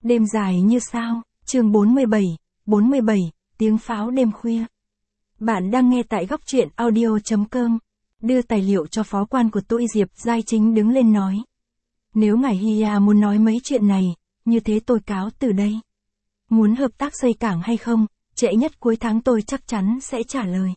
Đêm dài như sao, chương 47, tiếng pháo đêm khuya. Bạn đang nghe tại góc truyện audio.com. Đưa tài liệu cho phó quan của tôi. Diệp Giai Chính đứng lên nói. Nếu ngài Hiya muốn nói mấy chuyện này, như thế tôi cáo từ đây. Muốn hợp tác xây cảng hay không, trễ nhất cuối tháng tôi chắc chắn sẽ trả lời.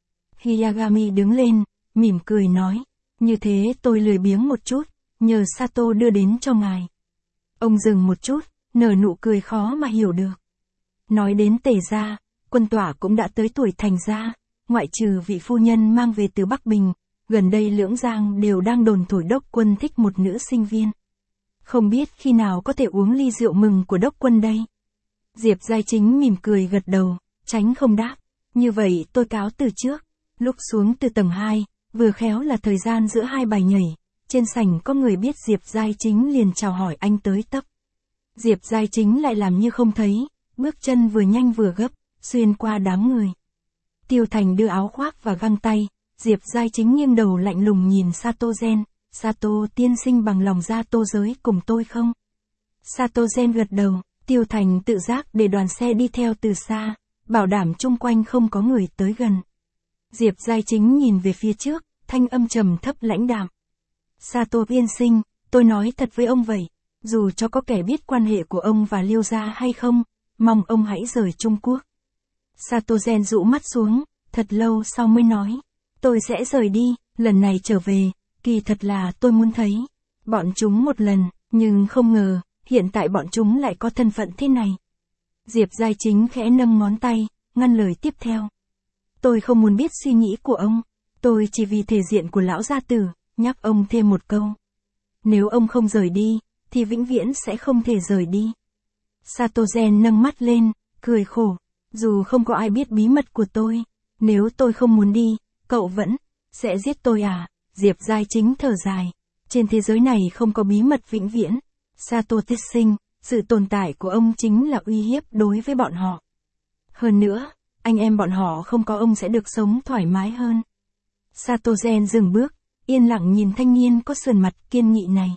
Hiyagami đứng lên, mỉm cười nói. Như thế tôi lười biếng một chút, nhờ Sato đưa đến cho ngài. Ông dừng một chút, nở nụ cười khó mà hiểu được. Nói đến Tề gia, Quân Tỏa cũng đã tới tuổi thành gia, ngoại trừ vị phu nhân mang về từ Bắc Bình, gần đây Lưỡng Giang đều đang đồn thổi Đốc Quân thích một nữ sinh viên. Không biết khi nào có thể uống ly rượu mừng của Đốc Quân đây. Diệp Giai Chính mỉm cười gật đầu, tránh không đáp. Như vậy tôi cáo từ trước. Lúc xuống từ tầng 2, vừa khéo là thời gian giữa hai bài nhảy, trên sảnh có người biết Diệp Giai Chính liền chào hỏi anh tới tấp. Diệp Giai Chính lại làm như không thấy, bước chân vừa nhanh vừa gấp, xuyên qua đám người. Tiêu Thành đưa áo khoác và găng tay, Diệp Giai Chính nghiêng đầu lạnh lùng nhìn Sato Gen. Sato tiên sinh bằng lòng ra Tô giới cùng tôi không? Sato Gen gật đầu, Tiêu Thành tự giác để đoàn xe đi theo từ xa, bảo đảm chung quanh không có người tới gần. Diệp Giai Chính nhìn về phía trước, thanh âm trầm thấp lãnh đạm. Sato tiên sinh, tôi nói thật với ông vậy, dù cho có kẻ biết quan hệ của ông và Liêu gia hay không, mong ông hãy rời Trung Quốc. Sato Gen rũ mắt xuống, thật lâu sau mới nói, tôi sẽ rời đi, lần này trở về, kỳ thật là tôi muốn thấy bọn chúng một lần, nhưng không ngờ, hiện tại bọn chúng lại có thân phận thế này. Diệp Giai Chính khẽ nâng ngón tay, ngăn lời tiếp theo. Tôi không muốn biết suy nghĩ của ông, tôi chỉ vì thể diện của lão gia tử, nhắc ông thêm một câu. Nếu ông không rời đi, thì vĩnh viễn sẽ không thể rời đi. Sato Gen nâng mắt lên, cười khổ, dù không có ai biết bí mật của tôi, nếu tôi không muốn đi, cậu vẫn sẽ giết tôi à? Diệp Giai Chính thở dài, trên thế giới này không có bí mật vĩnh viễn. Sato tiên sinh, sự tồn tại của ông chính là uy hiếp đối với bọn họ. Hơn nữa, anh em bọn họ không có ông sẽ được sống thoải mái hơn. Sato Gen dừng bước, yên lặng nhìn thanh niên có sườn mặt kiên nghị này.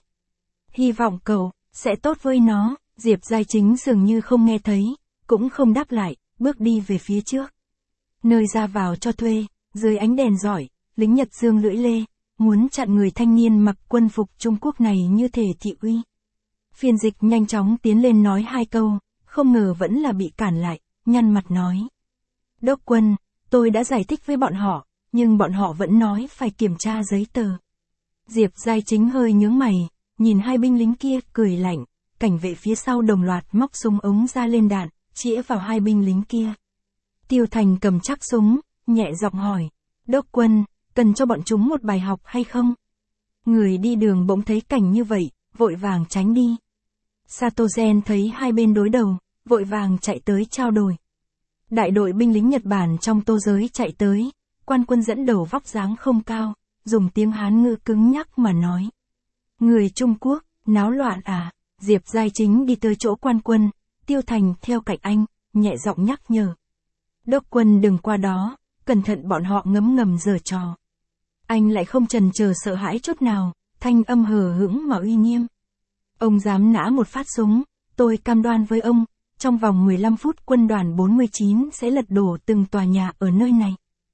Hy vọng cậu sẽ tốt với nó. Diệp Giai Chính dường như không nghe thấy, cũng không đáp lại, bước đi về phía trước. Nơi ra vào cho thuê, dưới ánh đèn rọi, lính Nhật giương lưỡi lê, muốn chặn người thanh niên mặc quân phục Trung Quốc này như thể thị uy. Phiên dịch nhanh chóng tiến lên nói hai câu, không ngờ vẫn là bị cản lại, nhăn mặt nói. Đốc quân, tôi đã giải thích với bọn họ, nhưng bọn họ vẫn nói phải kiểm tra giấy tờ. Diệp Giai Chính hơi nhướng mày, nhìn hai binh lính kia cười lạnh, cảnh vệ phía sau đồng loạt móc súng ống ra lên đạn, chĩa vào hai binh lính kia. Tiêu Thành cầm chắc súng, nhẹ giọng hỏi, Đốc quân, cần cho bọn chúng một bài học hay không? Người đi đường bỗng thấy cảnh như vậy, vội vàng tránh đi. Sato Gen thấy hai bên đối đầu, vội vàng chạy tới trao đổi. Đại đội binh lính Nhật Bản trong Tô giới chạy tới, quan quân dẫn đầu vóc dáng không cao, dùng tiếng Hán ngữ cứng nhắc mà nói. Người Trung Quốc, náo loạn à? Diệp Giai Chính đi tới chỗ quan quân, Tiêu Thành theo cạnh anh, nhẹ giọng nhắc nhở. Đốc quân đừng qua đó, cẩn thận bọn họ ngấm ngầm giở trò. Anh lại không chần chờ sợ hãi chút nào, thanh âm hờ hững mà uy nghiêm. Ông dám nã một phát súng, tôi cam đoan với ông, trong vòng 15 phút quân đoàn 49 sẽ lật đổ từng tòa nhà ở nơi này.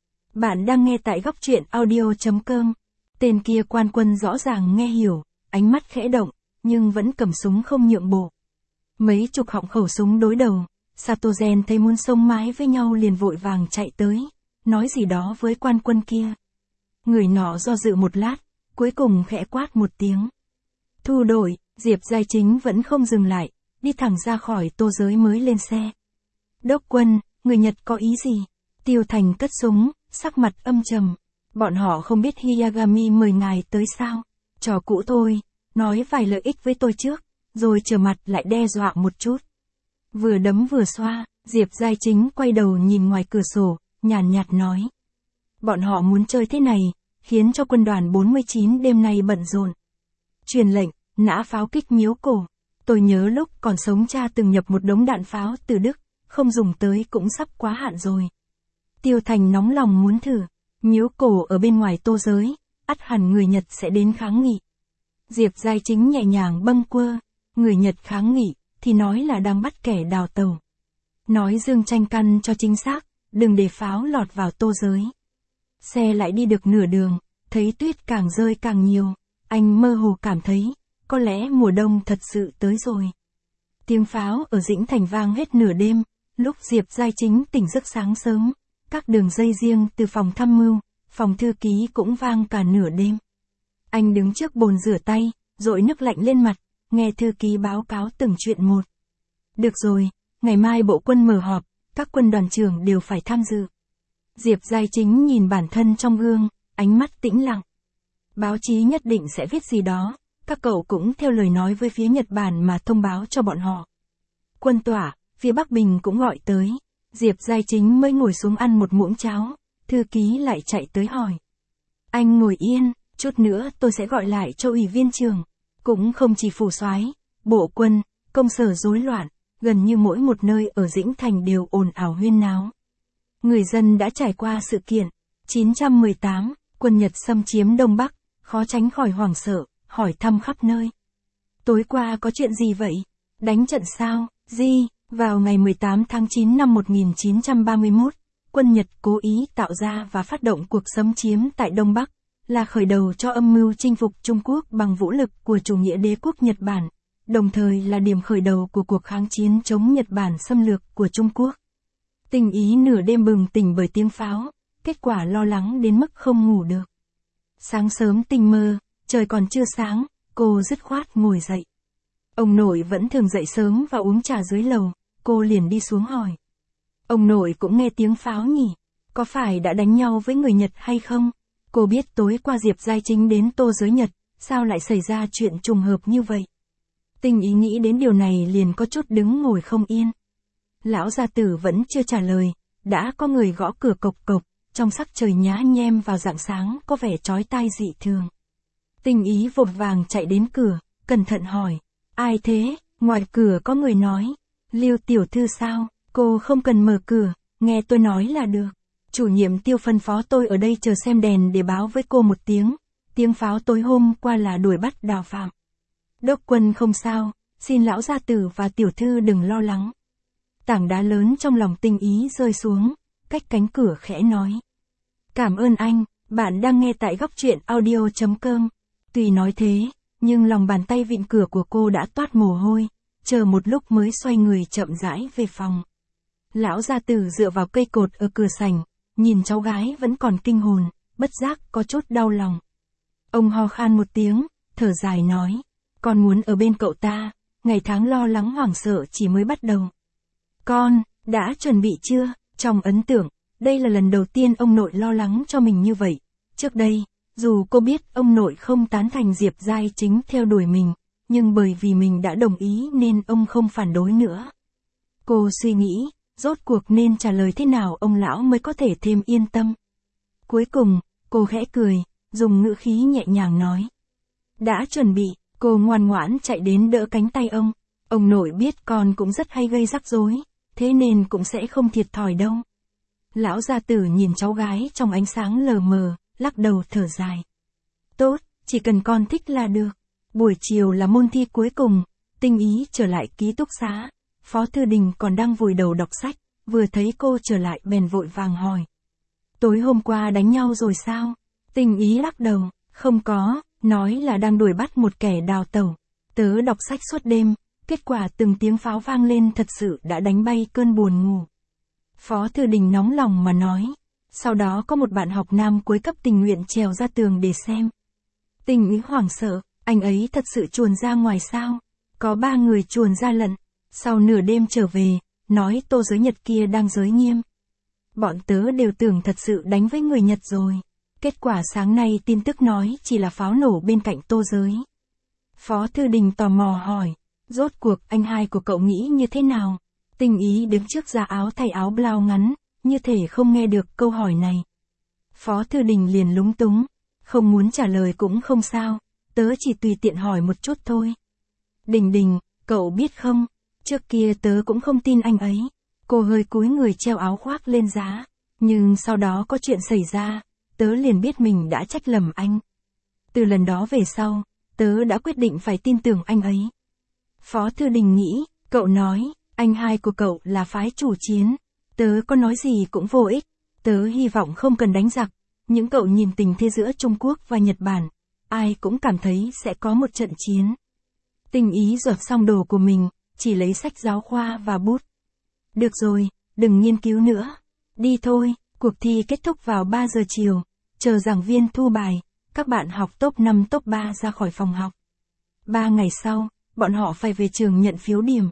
Bạn đang nghe tại góc truyện audio.com. Tên kia quan quân rõ ràng nghe hiểu, ánh mắt khẽ động, nhưng vẫn cầm súng không nhượng bộ. Mấy chục họng khẩu súng đối đầu, Sato Gen thấy muốn xông mái với nhau liền vội vàng chạy tới, nói gì đó với quan quân kia. Người nọ do dự một lát, cuối cùng khẽ quát một tiếng. Thu đội, Diệp Giai Chính vẫn không dừng lại, đi thẳng ra khỏi Tô giới mới lên xe. Đốc quân, người Nhật có ý gì? Tiêu Thành cất súng, sắc mặt âm trầm. Bọn họ không biết Hiyagami mời ngài tới sao? Trò cũ thôi, nói vài lợi ích với tôi trước, rồi trở mặt lại đe dọa một chút. Vừa đấm vừa xoa, Diệp Giai Chính quay đầu nhìn ngoài cửa sổ, nhàn nhạt nói. Bọn họ muốn chơi thế này, khiến cho quân đoàn 49 đêm nay bận rộn. Truyền lệnh, nã pháo kích Miếu Cổ. Tôi nhớ lúc còn sống cha từng nhập một đống đạn pháo từ Đức, không dùng tới cũng sắp quá hạn rồi. Tiêu Thành nóng lòng muốn thử, Miếu Cổ ở bên ngoài Tô giới, ắt hẳn người Nhật sẽ đến kháng nghị. Diệp Giai Chính nhẹ nhàng bâng quơ, người Nhật kháng nghị, thì nói là đang bắt kẻ đào tẩu. Nói Dương Tranh căn cho chính xác, đừng để pháo lọt vào Tô Giới. Xe lại đi được nửa đường, thấy tuyết càng rơi càng nhiều, anh mơ hồ cảm thấy, có lẽ mùa đông thật sự tới rồi. Tiếng pháo ở Dĩnh Thành vang hết nửa đêm, lúc Diệp Giai Chính tỉnh giấc sáng sớm, các đường dây riêng từ phòng tham mưu, phòng thư ký cũng vang cả nửa đêm. Anh đứng trước bồn rửa tay, dội nước lạnh lên mặt, nghe thư ký báo cáo từng chuyện một. Được rồi, ngày mai bộ quân mở họp, các quân đoàn trưởng đều phải tham dự. Diệp Giai Chính nhìn bản thân trong gương, ánh mắt tĩnh lặng. Báo chí nhất định sẽ viết gì đó, các cậu cũng theo lời nói với phía Nhật Bản mà thông báo cho bọn họ. Quân tỏa, phía Bắc Bình cũng gọi tới, Diệp Giai Chính mới ngồi xuống ăn một muỗng cháo, thư ký lại chạy tới hỏi. Anh ngồi yên, chút nữa tôi sẽ gọi lại cho ủy viên trưởng. Cũng không chỉ phủ soái, bộ quân, công sở rối loạn, gần như mỗi một nơi ở Dĩnh Thành đều ồn ào huyên náo. Người dân đã trải qua sự kiện 918, quân Nhật xâm chiếm Đông Bắc, khó tránh khỏi hoảng sợ, hỏi thăm khắp nơi. Tối qua có chuyện gì vậy? Đánh trận sao? Gì? Vào ngày 18 tháng 9 năm 1931, quân Nhật cố ý tạo ra và phát động cuộc xâm chiếm tại Đông Bắc, là khởi đầu cho âm mưu chinh phục Trung Quốc bằng vũ lực của chủ nghĩa đế quốc Nhật Bản, đồng thời là điểm khởi đầu của cuộc kháng chiến chống Nhật Bản xâm lược của Trung Quốc. Tình ý nửa đêm bừng tỉnh bởi tiếng pháo, kết quả lo lắng đến mức không ngủ được. Sáng sớm tinh mơ, trời còn chưa sáng, cô dứt khoát ngồi dậy. Ông nội vẫn thường dậy sớm và uống trà dưới lầu, cô liền đi xuống hỏi. Ông nội cũng nghe tiếng pháo nhỉ? Có phải đã đánh nhau với người Nhật hay không? Cô biết tối qua Diệp Giai Chính đến Tô Giới Nhật, sao lại xảy ra chuyện trùng hợp như vậy? Tình ý nghĩ đến điều này liền có chút đứng ngồi không yên. Lão gia tử vẫn chưa trả lời, đã có người gõ cửa cộc cộc, trong sắc trời nhá nhem vào rạng sáng có vẻ chói tai dị thường. Tình ý vội vàng chạy đến cửa, cẩn thận hỏi, ai thế? Ngoài cửa có người nói, Lưu tiểu thư sao? Cô không cần mở cửa, nghe tôi nói là được. Chủ nhiệm Tiêu phân phó tôi ở đây chờ xem đèn để báo với cô một tiếng. Tiếng pháo tối hôm qua là đuổi bắt Đào Phạm. Đốc quân không sao, xin lão gia tử và tiểu thư đừng lo lắng. Tảng đá lớn trong lòng Tình ý rơi xuống, cách cánh cửa khẽ nói. Cảm ơn anh, bạn đang nghe tại góc truyện audio.com. Tuy nói thế, nhưng lòng bàn tay vịn cửa của cô đã toát mồ hôi, chờ một lúc mới xoay người chậm rãi về phòng. Lão gia tử dựa vào cây cột ở cửa sảnh, nhìn cháu gái vẫn còn kinh hồn, bất giác có chút đau lòng. Ông ho khan một tiếng, thở dài nói, con muốn ở bên cậu ta, ngày tháng lo lắng hoảng sợ chỉ mới bắt đầu. Con, đã chuẩn bị chưa? Trong ấn tượng, đây là lần đầu tiên ông nội lo lắng cho mình như vậy. Trước đây, dù cô biết ông nội không tán thành Diệp Giai Chính theo đuổi mình, nhưng bởi vì mình đã đồng ý nên ông không phản đối nữa. Cô suy nghĩ, rốt cuộc nên trả lời thế nào ông lão mới có thể thêm yên tâm. Cuối cùng, cô khẽ cười, dùng ngữ khí nhẹ nhàng nói. Đã chuẩn bị, cô ngoan ngoãn chạy đến đỡ cánh tay ông. Ông nội biết con cũng rất hay gây rắc rối, thế nên cũng sẽ không thiệt thòi đâu. Lão gia tử nhìn cháu gái trong ánh sáng lờ mờ, lắc đầu thở dài. Tốt, chỉ cần con thích là được. Buổi chiều là môn thi cuối cùng, Tình ý trở lại ký túc xá. Phó Thư Đình còn đang vùi đầu đọc sách, vừa thấy cô trở lại bèn vội vàng hỏi. Tối hôm qua đánh nhau rồi sao? Tình ý lắc đầu, không có, nói là đang đuổi bắt một kẻ đào tẩu. Tớ đọc sách suốt đêm, kết quả từng tiếng pháo vang lên thật sự đã đánh bay cơn buồn ngủ. Phó Thư Đình nóng lòng mà nói. Sau đó có một bạn học nam cuối cấp tình nguyện trèo ra tường để xem. Tình ý hoảng sợ, anh ấy thật sự chuồn ra ngoài sao? Có 3 người chuồn ra lận. Sau nửa đêm trở về, nói Tô Giới Nhật kia đang giới nghiêm. Bọn tớ đều tưởng thật sự đánh với người Nhật rồi. Kết quả sáng nay tin tức nói chỉ là pháo nổ bên cạnh Tô Giới. Phó Thư Đình tò mò hỏi, rốt cuộc anh hai của cậu nghĩ như thế nào? Tình ý đứng trước giá áo thay áo blau ngắn, như thể không nghe được câu hỏi này. Phó Thư Đình liền lúng túng, không muốn trả lời cũng không sao, tớ chỉ tùy tiện hỏi một chút thôi. Đình Đình, cậu biết không, trước kia tớ cũng không tin anh ấy. Cô hơi cúi người treo áo khoác lên giá, nhưng sau đó có chuyện xảy ra, tớ liền biết mình đã trách lầm anh. Từ lần đó về sau, tớ đã quyết định phải tin tưởng anh ấy. Phó Thư Đình nghĩ, Cậu nói, anh hai của cậu là phái chủ chiến. Tớ có nói gì cũng vô ích. Tớ hy vọng không cần đánh giặc. Những cậu nhìn tình thế giữa Trung Quốc và Nhật Bản, ai cũng cảm thấy sẽ có một trận chiến. Tinh Ý dợp xong đồ của mình, chỉ lấy sách giáo khoa và bút. Được rồi, đừng nghiên cứu nữa. Đi thôi, cuộc thi kết thúc vào 3 giờ chiều. Chờ giảng viên thu bài, các bạn học top 5 top 3 ra khỏi phòng học. 3 ngày sau, bọn họ phải về trường nhận phiếu điểm.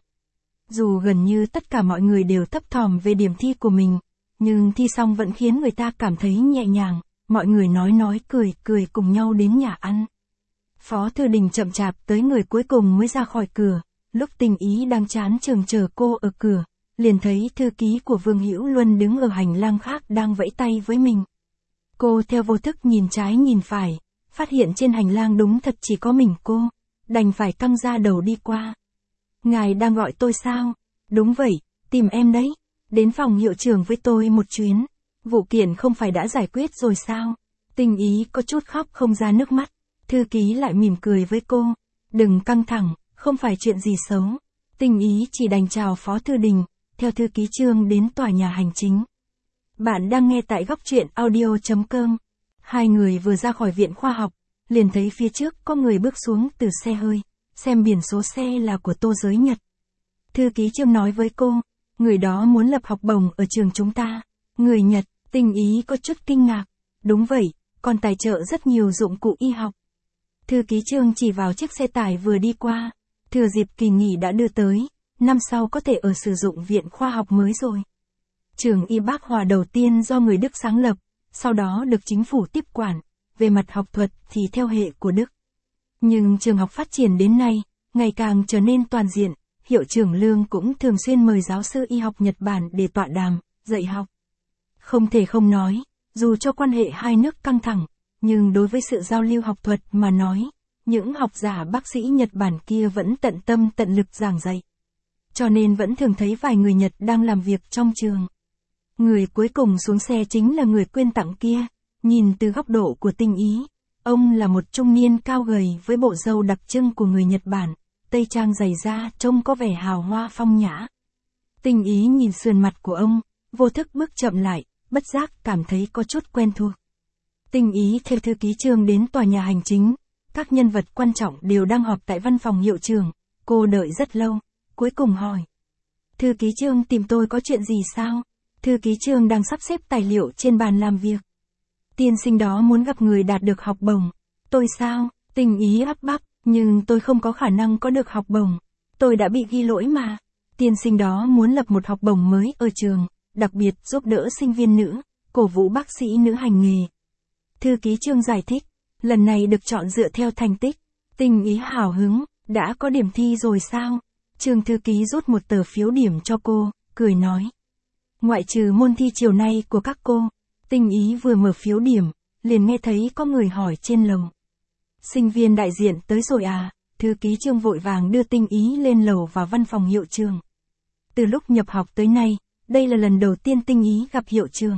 Dù gần như tất cả mọi người đều thấp thỏm về điểm thi của mình, nhưng thi xong vẫn khiến người ta cảm thấy nhẹ nhàng, mọi người nói cười cùng nhau đến nhà ăn. Phó Thư Đình chậm chạp tới người cuối cùng mới ra khỏi cửa, lúc Tinh Ý đang chán chường chờ cô ở cửa, liền thấy thư ký của Vương Hữu Luân đứng ở hành lang khác đang vẫy tay với mình. Cô theo vô thức nhìn trái nhìn phải, phát hiện trên hành lang đúng thật chỉ có mình cô, đành phải căng ra đầu đi qua. Ngài đang gọi tôi sao? Đúng vậy, tìm em đấy. Đến phòng hiệu trưởng với tôi một chuyến. Vụ kiện không phải đã giải quyết rồi sao? Tinh Ý có chút khóc không ra nước mắt. Thư ký lại mỉm cười với cô. Đừng căng thẳng, không phải chuyện gì xấu. Tinh Ý chỉ đành chào Phó Thư Đình, theo thư ký Trương đến tòa nhà hành chính. Bạn đang nghe tại góc truyện audio.com. Hai người vừa ra khỏi viện khoa học, liền thấy phía trước có người bước xuống từ xe hơi, xem biển số xe là của Tô Giới Nhật. Thư ký Trương nói với cô, người đó muốn lập học bổng ở trường chúng ta. Người Nhật, Tinh Ý có chút kinh ngạc. Đúng vậy, còn tài trợ rất nhiều dụng cụ y học. Thư ký Trương chỉ vào chiếc xe tải vừa đi qua. Thừa dịp kỳ nghỉ đã đưa tới, năm sau có thể ở sử dụng viện khoa học mới rồi. Trường Y Bác Hòa đầu tiên do người Đức sáng lập, sau đó được chính phủ tiếp quản, về mặt học thuật thì theo hệ của Đức. Nhưng trường học phát triển đến nay, ngày càng trở nên toàn diện, hiệu trưởng Lương cũng thường xuyên mời giáo sư y học Nhật Bản để tọa đàm, dạy học. Không thể không nói, dù cho quan hệ hai nước căng thẳng, nhưng đối với sự giao lưu học thuật mà nói, những học giả bác sĩ Nhật Bản kia vẫn tận tâm tận lực giảng dạy. Cho nên vẫn thường thấy vài người Nhật đang làm việc trong trường. Người cuối cùng xuống xe chính là người quyên tặng kia, nhìn từ góc độ của Tinh Ý. Ông là một trung niên cao gầy với bộ râu đặc trưng của người Nhật Bản, tây trang dày da trông có vẻ hào hoa phong nhã. Tinh Ý nhìn sườn mặt của ông, vô thức bước chậm lại, bất giác cảm thấy có chút quen thuộc. Tinh Ý theo thư ký Trương đến tòa nhà hành chính, các nhân vật quan trọng đều đang họp tại văn phòng hiệu trưởng, cô đợi rất lâu, cuối cùng hỏi. Thư ký Trương tìm tôi có chuyện gì sao? Thư ký Trương đang sắp xếp tài liệu trên bàn làm việc. Tiên sinh đó muốn gặp người đạt được học bổng. Tôi sao? Tinh Ý ắp bắp, nhưng tôi không có khả năng có được học bổng. Tôi đã bị ghi lỗi mà. Tiên sinh đó muốn lập một học bổng mới ở trường, đặc biệt giúp đỡ sinh viên nữ, cổ vũ bác sĩ nữ hành nghề. Thư ký Trương giải thích, lần này được chọn dựa theo thành tích. Tinh Ý hào hứng, đã có điểm thi rồi sao? Trương thư ký rút một tờ phiếu điểm cho cô, cười nói. Ngoại trừ môn thi chiều nay của các cô. Tinh Ý vừa mở phiếu điểm, liền nghe thấy có người hỏi trên lầu. Sinh viên đại diện tới rồi à? Thư ký Trương vội vàng đưa Tinh Ý lên lầu vào văn phòng hiệu trưởng. Từ lúc nhập học tới nay, đây là lần đầu tiên Tinh Ý gặp hiệu trưởng.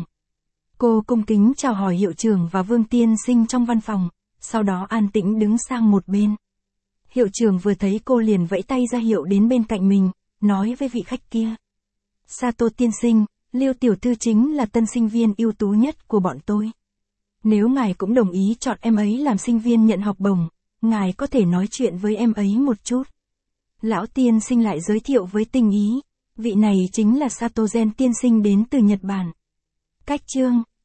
Cô cung kính chào hỏi hiệu trưởng và Vương tiên sinh trong văn phòng, sau đó an tĩnh đứng sang một bên. Hiệu trưởng vừa thấy cô liền vẫy tay ra hiệu đến bên cạnh mình, nói với vị khách kia. Sato tiên sinh, Lưu tiểu thư chính là tân sinh viên ưu tú nhất của bọn tôi. Nếu ngài cũng đồng ý chọn em ấy làm sinh viên nhận học bổng, ngài có thể nói chuyện với em ấy một chút. Lão tiên sinh lại giới thiệu với Tinh Ý, vị này chính là Sato Gen tiên sinh đến từ Nhật Bản. Cách Trương,